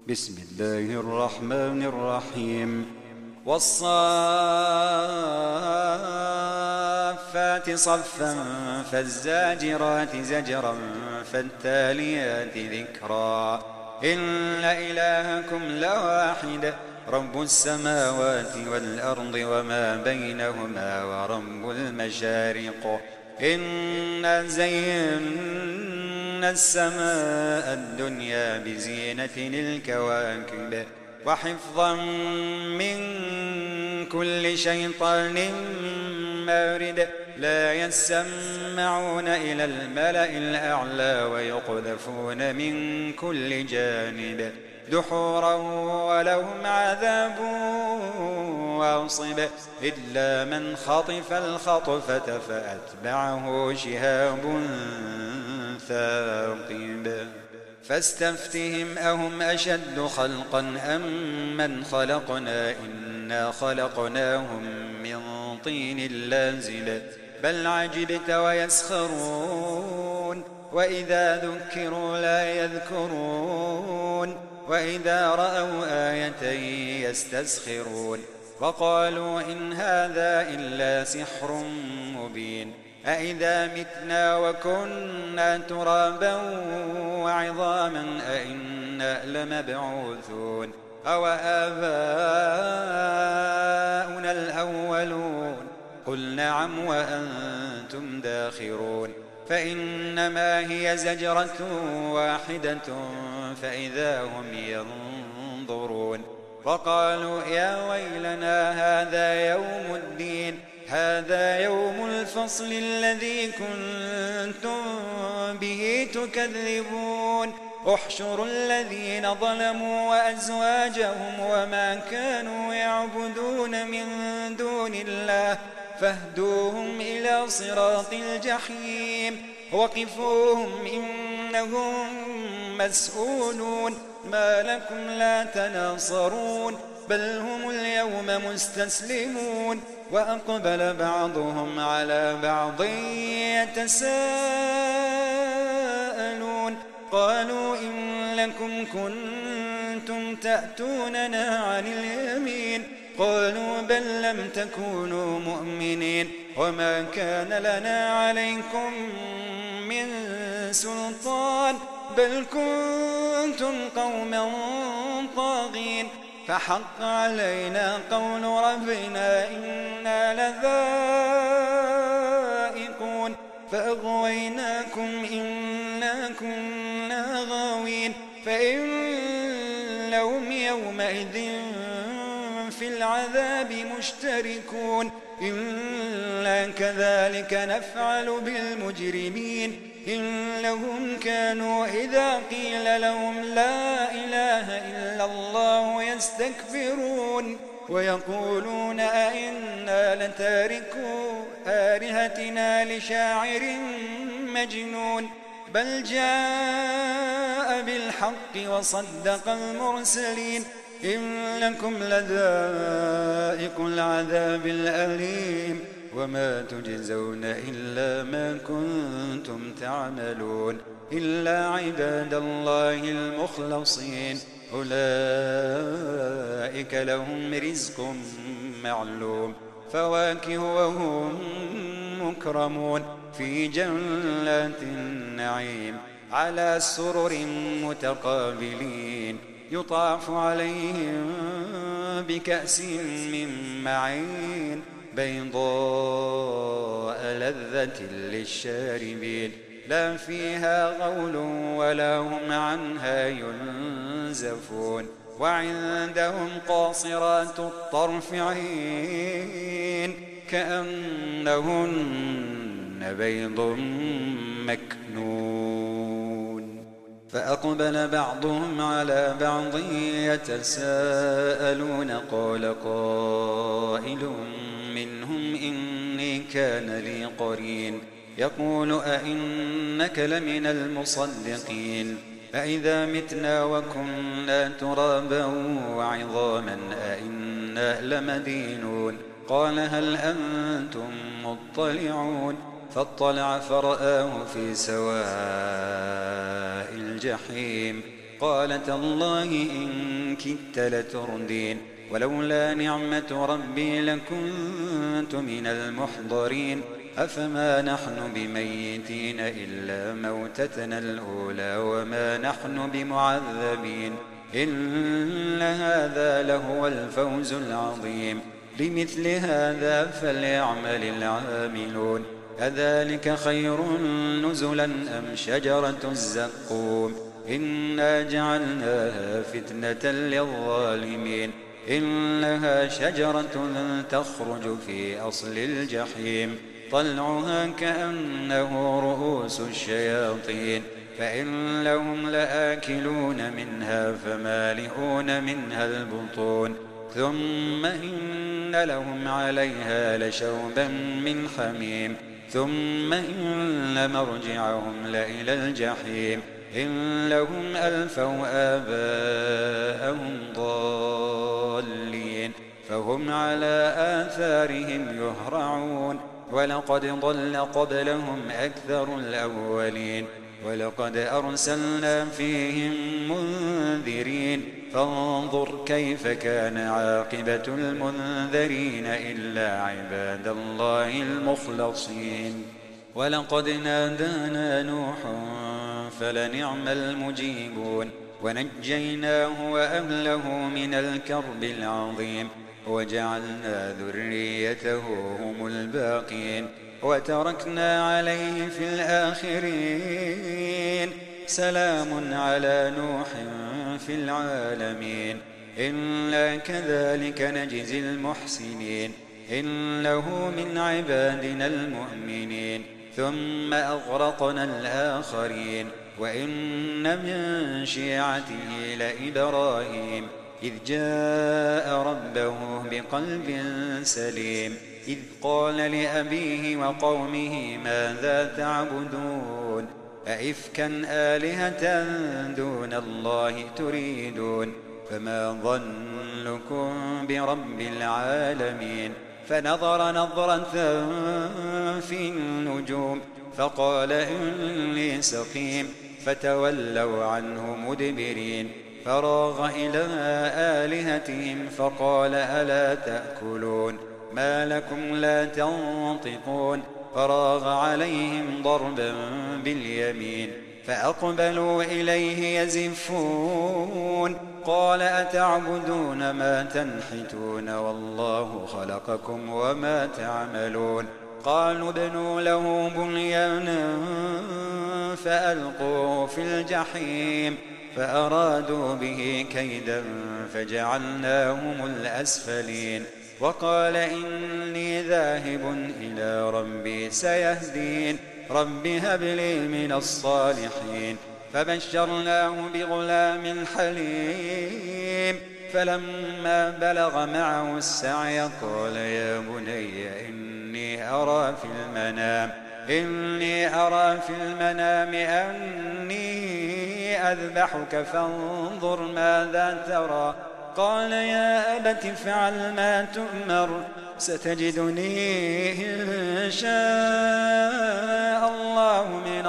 بسم الله الرحمن الرحيم والصافات صفا فالزاجرات زجرا فالتاليات ذكرا إن إلهكم لواحد رب السماوات والأرض وما بينهما ورب المشارق إنا زينا السماء الدنيا بزينة الكواكب وحفظا من كل شيطان مارد لا يسمعون إلى الملأ الأعلى ويقذفون من كل جانب دحورا ولهم عذاب واصب إلا من خطف الخطفة فأتبعه شهاب ثاقب فاستفتهم أهم أشد خلقا أم من خلقنا إنا خلقناهم من طين لازب بل عجبت ويسخرون وإذا ذكروا لا يذكرون وإذا رأوا آية يستسخرون وقالوا إن هذا إلا سحر مبين أإذا متنا وكنا ترابا وعظاما أإنا لمبعوثون أو آباؤنا الأولون قل نعم وأنتم داخرون فإنما هي زجرة واحدة فإذا هم ينظرون وقالوا يا ويلنا هذا يوم الدين هذا يوم الفصل الذي كنتم به تكذبون احشروا الذين ظلموا وأزواجهم وما كانوا يعبدون من دون الله فاهدوهم إلى صراط الجحيم وقفوهم إنهم مسؤولون ما لكم لا تناصرون بل هم اليوم مستسلمون وأقبل بعضهم على بعض يتساءلون قالوا إنكم كنتم تأتوننا عن اليمين قالوا بل لم تكونوا مؤمنين وما كان لنا عليكم من سلطان بل كنتم قوما طاغين فحق علينا قول ربنا إنا لذائقون فأغويناكم إنا كنا غاوين فإنهم يومئذ في العذاب مشتركون إلا كذلك نفعل بالمجرمين إنهم كانوا إذا قيل لهم لا إله إلا الله يستكبرون ويقولون أئنا لتاركو آلهتنا لشاعر مجنون بل جاء بالحق وصدق المرسلين إنكم لذائق العذاب الأليم وما تجزون إلا ما كنتم تعملون إلا عباد الله المخلصين أولئك لهم رزق معلوم فواكه وهم مكرمون في جنات النعيم على سرر متقابلين يطاف عليهم بكأس من معين بيضاء لذة للشاربين لا فيها غول ولا هم عنها ينزفون وعندهم قاصرات الطرف عين كأنهن بيض مكنون فأقبل بعضهم على بعض يتساءلون قال قائل منهم إني كان لي قرين يقول أئنك لمن المصدقين أئذا متنا وكنا ترابا وعظاما أئنا لمدينون قال هل أنتم مطلعون فاطلع فرآه في سواء الجحيم قال تالله إن كدت لتردين ولولا نعمة ربي لكنت من المحضرين أفما نحن بميتين إلا موتتنا الأولى وما نحن بمعذبين إن هذا لهو الفوز العظيم لمثل هذا فليعمل العاملون أذلك خير نزلا أم شجرة الزقوم إنا جعلناها فتنة للظالمين إنها شجرة تخرج في أصل الجحيم طلعها كأنه رؤوس الشياطين فإنهم لآكلون منها فمالئون منها البطون ثم إن لهم عليها لشوبا من حميم ثم إن مرجعهم لإلى الجحيم إنهم ألفوا آباءهم ضالين فهم على آثارهم يهرعون ولقد ضل قبلهم أكثر الأولين ولقد أرسلنا فيهم منذرين فانظر كيف كان عاقبة المنذرين إلا عباد الله المخلصين ولقد نادانا نوح فلنعم المجيبون ونجيناه وأهله من الكرب العظيم وجعلنا ذريته هم الباقين وتركنا عليه في الآخرين سلام على نوح في العالمين إنا كذلك نجزي المحسنين إنه من عبادنا المؤمنين ثم أغرقنا الآخرين وإن من شيعته لإبراهيم إذ جاء ربه بقلب سليم إذ قال لأبيه وقومه ماذا تعبدون أئفكا آلهة دون الله تريدون فما ظنكم برب العالمين فنظر نظرة في النجوم فقال إني سقيم فتولوا عنه مدبرين فراغ إلى آلهتهم فقال ألا تأكلون ما لكم لا تنطقون فراغ عليهم ضربا باليمين فأقبلوا إليه يزفون قال أتعبدون ما تنحتون والله خلقكم وما تعملون قالوا ابنوا له بنيانا فألقوه في الجحيم فأرادوا به كيدا فجعلناهم الأسفلين وقال إني ذاهب إلى ربي سيهدين رب هب لي من الصالحين فبشرناه بغلام حليم فلما بلغ معه السعي قال يا بني إني أرى في المنام أني أذبحك فانظر ماذا ترى قال يا أبت افعل ما تؤمر ستجدني إن شاء الله من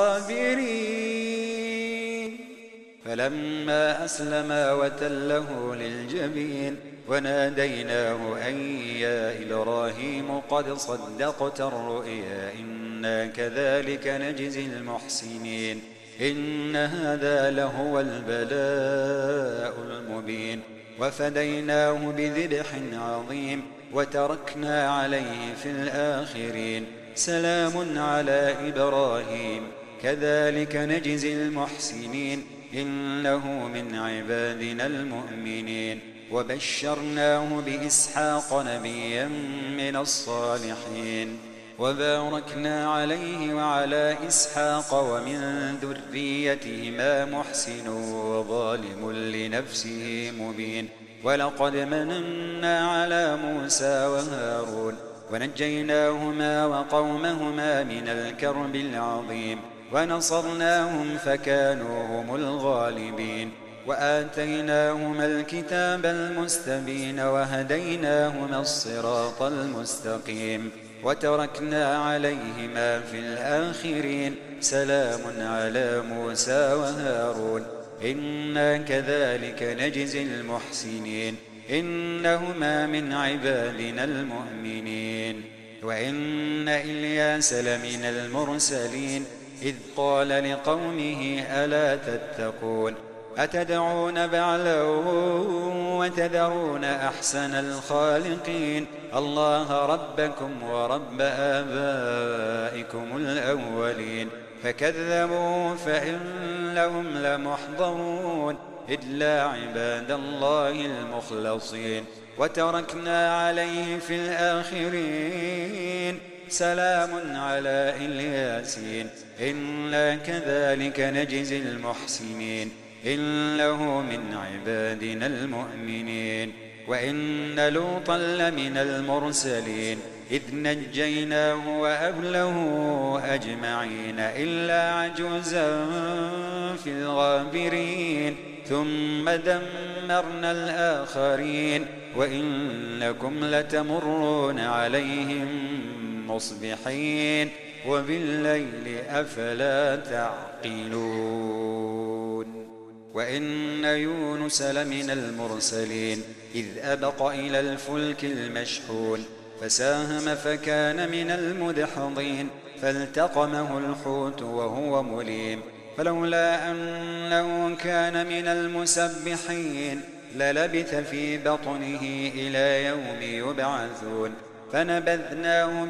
الصابرين فلما أسلما وتله للجبين وناديناه أن يا إبراهيم قد صدقت الرؤيا إنا كذلك نجزي المحسنين إن هذا لهو البلاء المبين وفديناه بذبح عظيم وتركنا عليه في الآخرين سلام على إبراهيم كذلك نجزي المحسنين إنه من عبادنا المؤمنين وبشرناه بإسحاق نبيا من الصالحين وباركنا عليه وعلى إسحاق ومن ذريتهما محسن وظالم لنفسه مبين ولقد مننا على موسى وهارون ونجيناهما وقومهما من الكرب العظيم ونصرناهم فكانوا هم الغالبين وآتيناهما الكتاب المستبين وهديناهما الصراط المستقيم وتركنا عليهما في الآخرين سلام على موسى وهارون إنا كذلك نجزي المحسنين إنهما من عبادنا المؤمنين وإن إلياس لمن المرسلين إذ قال لقومه ألا تتقون أتدعون بعلا وتذرون أحسن الخالقين الله ربكم ورب آبائكم الأولين فكذبوا فإنهم لمحضرون إلا عباد الله المخلصين وتركنا عليه في الآخرين سلام على إلياسين إنا كذلك نجزي المحسنين إنه من عبادنا المؤمنين وإن لوطا لمن المرسلين إذ نجيناه وأهله أجمعين إلا عجوزا في الغابرين ثم دمرنا الآخرين وإنكم لتمرون عليهم مصبحين وبالليل أفلا تعقلون وإن يونس لمن المرسلين إذ أبق إلى الفلك المشحون فساهم فكان من المدحضين فالتقمه الحوت وهو مليم فلولا أنه كان من المسبحين للبث في بطنه إلى يوم يبعثون فنبذناه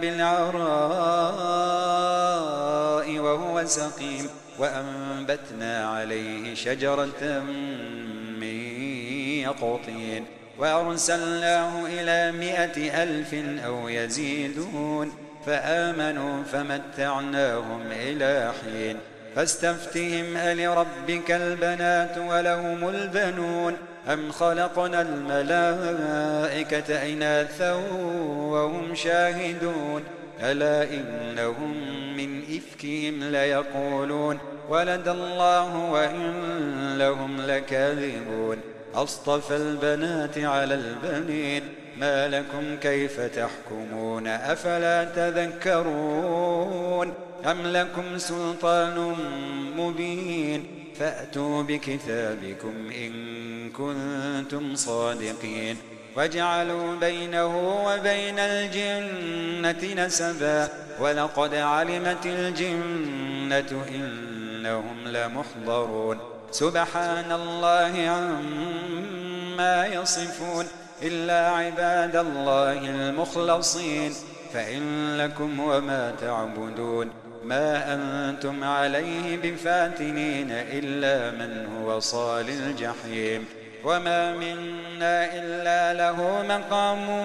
بالعراء وهو سقيم وأنبتنا عليه شجرة من يقطين وأرسلناه إلى 100,000 أو يزيدون فآمنوا فمتعناهم إلى حين فاستفتهم ألربك البنات ولهم البنون أم خلقنا الملائكة إناثا وهم شاهدون ألا إنهم من إفكهم ليقولون ولد الله وإن لهم لكاذبون أصطفى البنات على البنين ما لكم كيف تحكمون أفلا تذكرون أم لكم سلطان مبين فأتوا بكتابكم إن كنتم صادقين وجعلوا بينه وبين الجنة نسبا ولقد علمت الجنة إنهم لمحضرون سبحان الله عما يصفون إلا عباد الله المخلصين فإن لكم وما تعبدون ما أنتم عليه بفاتنين إلا من هو صال الجحيم وما منا إلا له مقام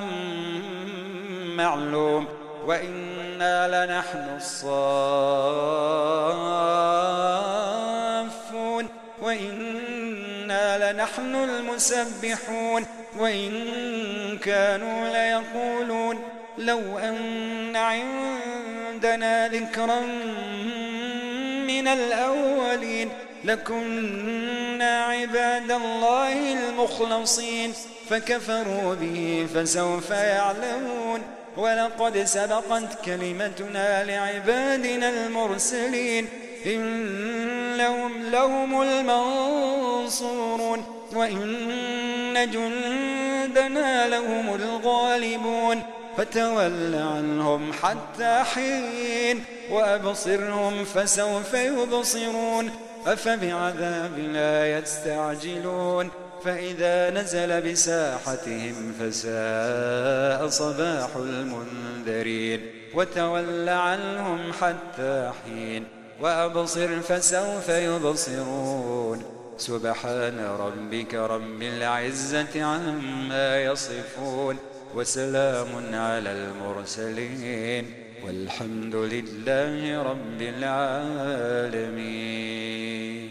معلوم وإنا لنحن الصافون وإنا لنحن المسبحون وإن كانوا ليقولون لو أن عندنا ذكرا من الأولين لكنا عباد الله المخلصين فكفروا به فسوف يعلمون ولقد سبقت كلمتنا لعبادنا المرسلين إنهم لهم المنصورون وإن جندنا لهم الغالبون فتول عنهم حتى حين وأبصرهم فسوف يبصرون أفبعذابنا يستعجلون فإذا نزل بساحتهم فساء صباح المنذرين وتول عنهم حتى حين وأبصر فسوف يبصرون سبحان ربك رب العزة عما يصفون وسلام على المرسلين والحمد لله رب العالمين.